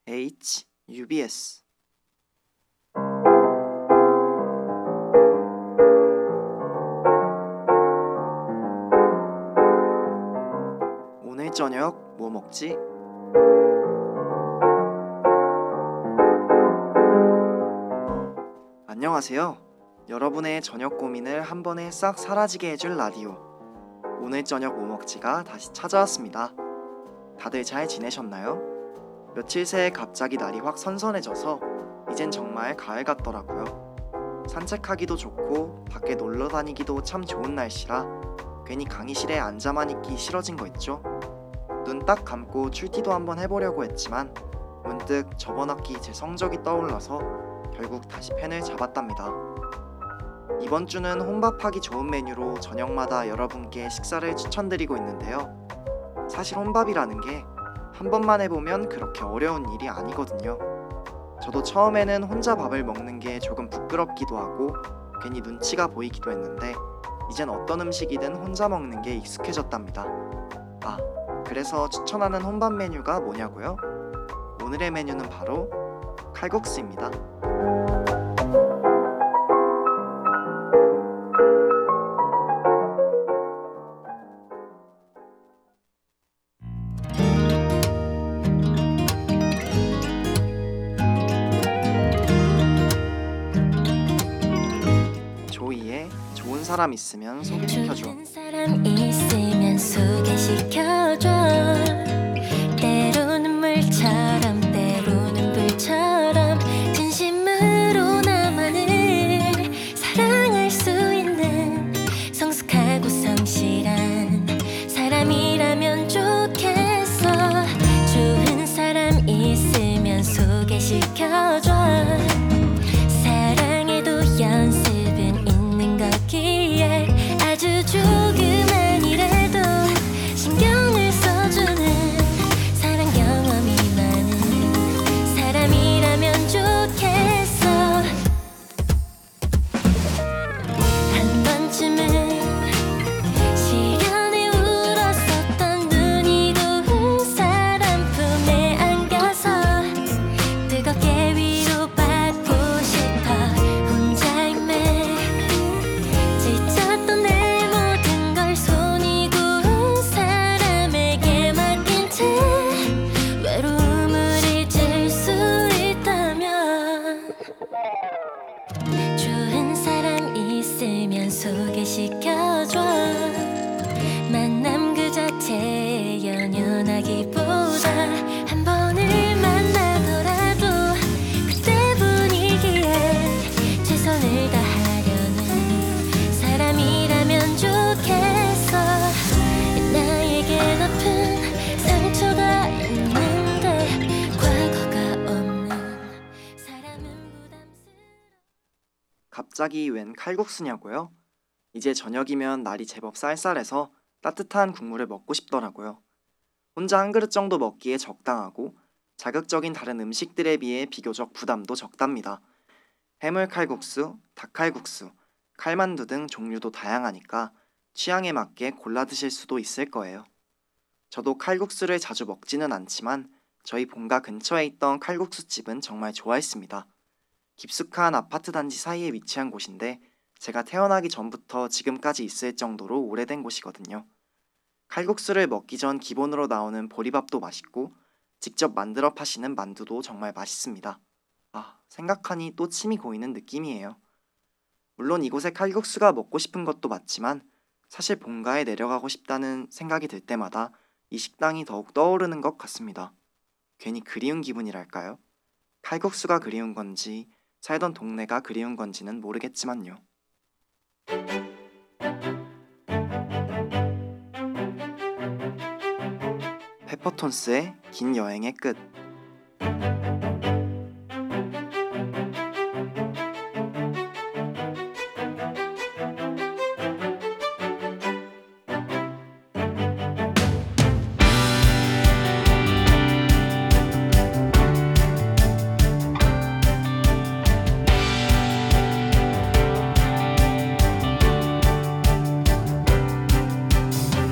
HUBS 오늘 저녁 뭐 먹지? 안녕하세요. 여러분의 저녁 고민을 한 번에 싹 사라지게 해줄 라디오. 오늘 저녁 뭐 먹지가 다시 찾아왔습니다. 다들 잘 지내셨나요? 며칠 새에 갑자기 날이 확 선선해져서 이젠 정말 가을 같더라고요. 산책하기도 좋고 밖에 놀러 다니기도 참 좋은 날씨라 괜히 강의실에 앉아만 있기 싫어진 거 있죠? 눈 딱 감고 출티도 한번 해보려고 했지만 문득 저번 학기 제 성적이 떠올라서 결국 다시 펜을 잡았답니다. 이번 주는 혼밥하기 좋은 메뉴로 저녁마다 여러분께 식사를 추천드리고 있는데요. 사실 혼밥이라는 게 한 번만 해보면 그렇게 어려운 일이 아니거든요. 저도 처음에는 혼자 밥을 먹는 게 조금 부끄럽기도 하고 괜히 눈치가 보이기도 했는데 이젠 어떤 음식이든 혼자 먹는 게 익숙해졌답니다. 그래서 추천하는 혼밥 메뉴가 뭐냐고요? 오늘의 메뉴는 바로 칼국수입니다. 조이의 좋은 사람 있으면 소개시켜줘. 좋은 사람 있으면 소개시켜줘. 때로는 물처럼 때로는 불처럼 진심으로 나만을 사랑할 수 있는 성숙하고 성실한 사람이라면 좋겠어. 좋은 사람 있으면 소개시켜줘. 사랑해도 연습은 있는 거기에 아주 조그만이라도 신경을 써주는 사랑 경험이 많은 사람이라면 좋겠어. 한 번쯤은 시련에 울었었던 눈이 고운 사람 품에 안겨서 뜨겁게 위로받고 싶어. 혼자임에 지쳤던 내 모든 걸 손이 고운 사람에게 맡긴 채 외로움을 잊을 수 있다면 좋은 사람 있으면 소개시켜줘. 만남 그 자체에 연연하기보다 한 번을 만나더라도 그때 분위기에 최선을 다하려는 사람이라면 좋겠어. 나에겐 아픈 상처가 있는데 과거가 없는 사람은 부담스러워. 갑자기 웬 칼국수냐고요? 이제 저녁이면 날이 제법 쌀쌀해서 따뜻한 국물을 먹고 싶더라고요. 혼자 한 그릇 정도 먹기에 적당하고 자극적인 다른 음식들에 비해 비교적 부담도 적답니다. 해물 칼국수, 닭칼국수, 칼만두 등 종류도 다양하니까 취향에 맞게 골라 드실 수도 있을 거예요. 저도 칼국수를 자주 먹지는 않지만 저희 본가 근처에 있던 칼국수집은 정말 좋아했습니다. 깊숙한 아파트 단지 사이에 위치한 곳인데 제가 태어나기 전부터 지금까지 있을 정도로 오래된 곳이거든요. 칼국수를 먹기 전 기본으로 나오는 보리밥도 맛있고 직접 만들어 파시는 만두도 정말 맛있습니다. 생각하니 또 침이 고이는 느낌이에요. 물론 이곳의 칼국수가 먹고 싶은 것도 맞지만 사실 본가에 내려가고 싶다는 생각이 들 때마다 이 식당이 더욱 떠오르는 것 같습니다. 괜히 그리운 기분이랄까요? 칼국수가 그리운 건지 살던 동네가 그리운 건지는 모르겠지만요. 페퍼톤스의 긴 여행의 끝.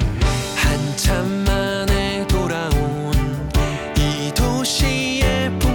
한참 만에 돌아온 이 도시의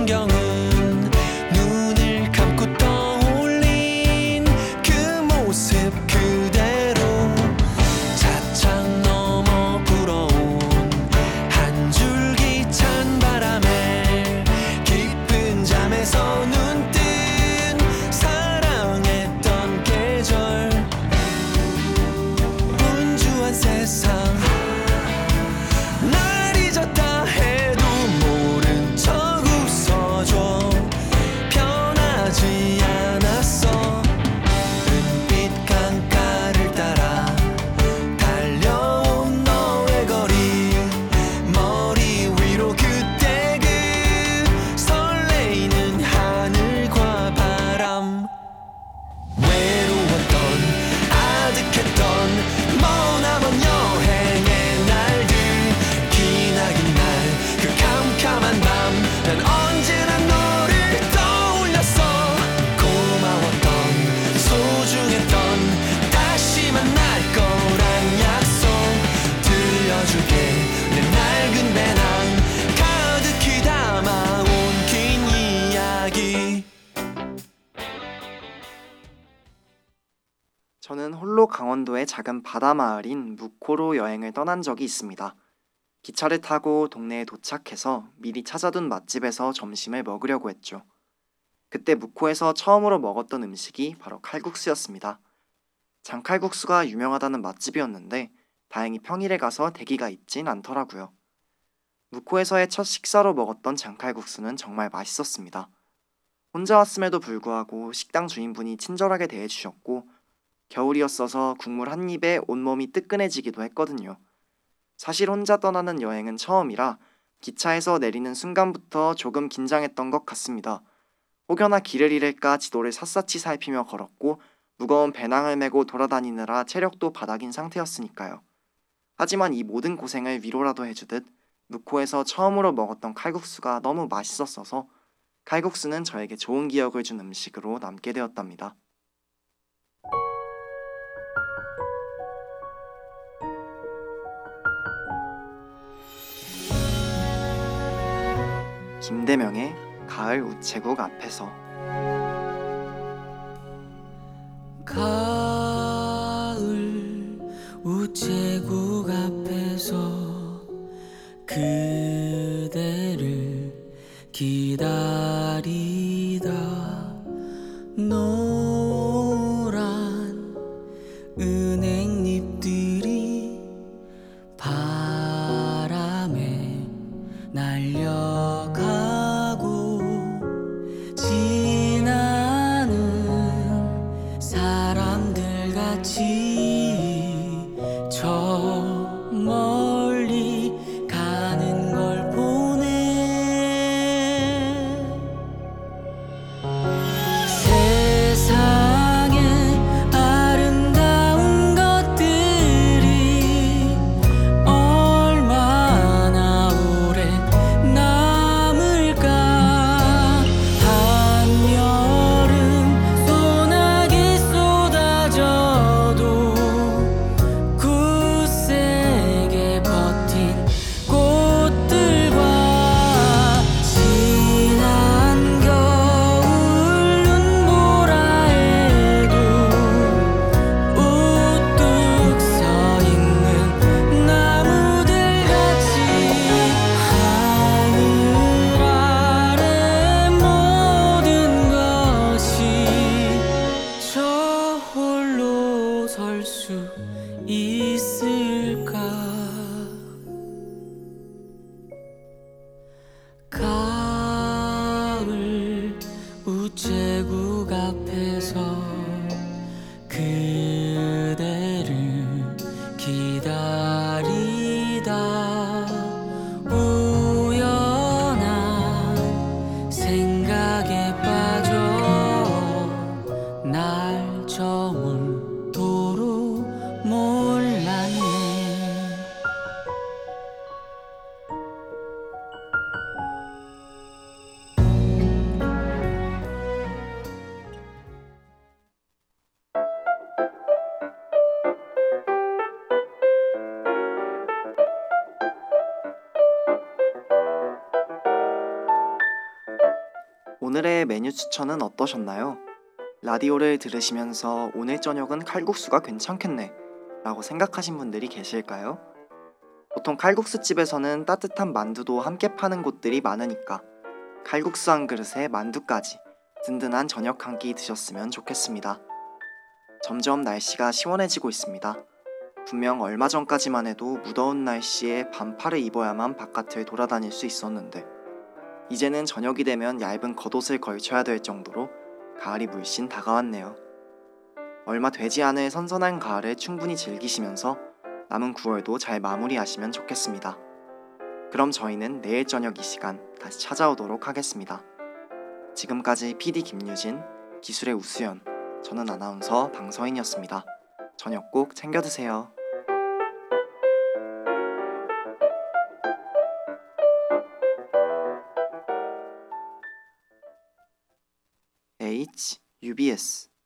충북 강원도의 작은 바다 마을인 묵호로 여행을 떠난 적이 있습니다. 기차를 타고 동네에 도착해서 미리 찾아둔 맛집에서 점심을 먹으려고 했죠. 그때 묵호에서 처음으로 먹었던 음식이 바로 칼국수였습니다. 장칼국수가 유명하다는 맛집이었는데 다행히 평일에 가서 대기가 있진 않더라고요. 묵호에서의 첫 식사로 먹었던 장칼국수는 정말 맛있었습니다. 혼자 왔음에도 불구하고 식당 주인분이 친절하게 대해주셨고 겨울이었어서 국물 한 입에 온몸이 뜨끈해지기도 했거든요. 사실 혼자 떠나는 여행은 처음이라 기차에서 내리는 순간부터 조금 긴장했던 것 같습니다. 혹여나 길을 잃을까 지도를 샅샅이 살피며 걸었고 무거운 배낭을 메고 돌아다니느라 체력도 바닥인 상태였으니까요. 하지만 이 모든 고생을 위로라도 해주듯 묵호에서 처음으로 먹었던 칼국수가 너무 맛있었어서 칼국수는 저에게 좋은 기억을 준 음식으로 남게 되었답니다. 김대명의 가을 우체국 앞에서. 가을 우체국 앞에서 그대를 기다리다 노란 은행잎들이 바람에 날려가고 지나는 사람들 같이 저 멀리 가는 걸 보네. 세상에 아름다운 것들이 얼마나 오래 남을까. 한여름 소나기 쏟아져도 굳세게 버틴 꽃들과 지난 겨울 눈보라 해도 우뚝 서 있는 나무들 같이 하늘 아래 모든 것이 저 홀로 설 수 있을까. 가을 우체국 앞에서 그대를 기다리다 우연한 생각에 빠져 날 저물도록 몰랐네. 오늘의 메뉴 추천은 어떠셨나요? 라디오를 들으시면서 오늘 저녁은 칼국수가 괜찮겠네 라고 생각하신 분들이 계실까요? 보통 칼국수집에서는 따뜻한 만두도 함께 파는 곳들이 많으니까 칼국수 한 그릇에 만두까지 든든한 저녁 한 끼 드셨으면 좋겠습니다. 점점 날씨가 시원해지고 있습니다. 분명 얼마 전까지만 해도 무더운 날씨에 반팔을 입어야만 바깥을 돌아다닐 수 있었는데 이제는 저녁이 되면 얇은 겉옷을 걸쳐야 될 정도로 가을이 물씬 다가왔네요. 얼마 되지 않을 선선한 가을을 충분히 즐기시면서 남은 9월도 잘 마무리하시면 좋겠습니다. 그럼 저희는 내일 저녁 이 시간 다시 찾아오도록 하겠습니다. 지금까지 PD 김유진, 기술의 우수연, 저는 아나운서 방서인이었습니다. 저녁 꼭 챙겨 드세요. UBS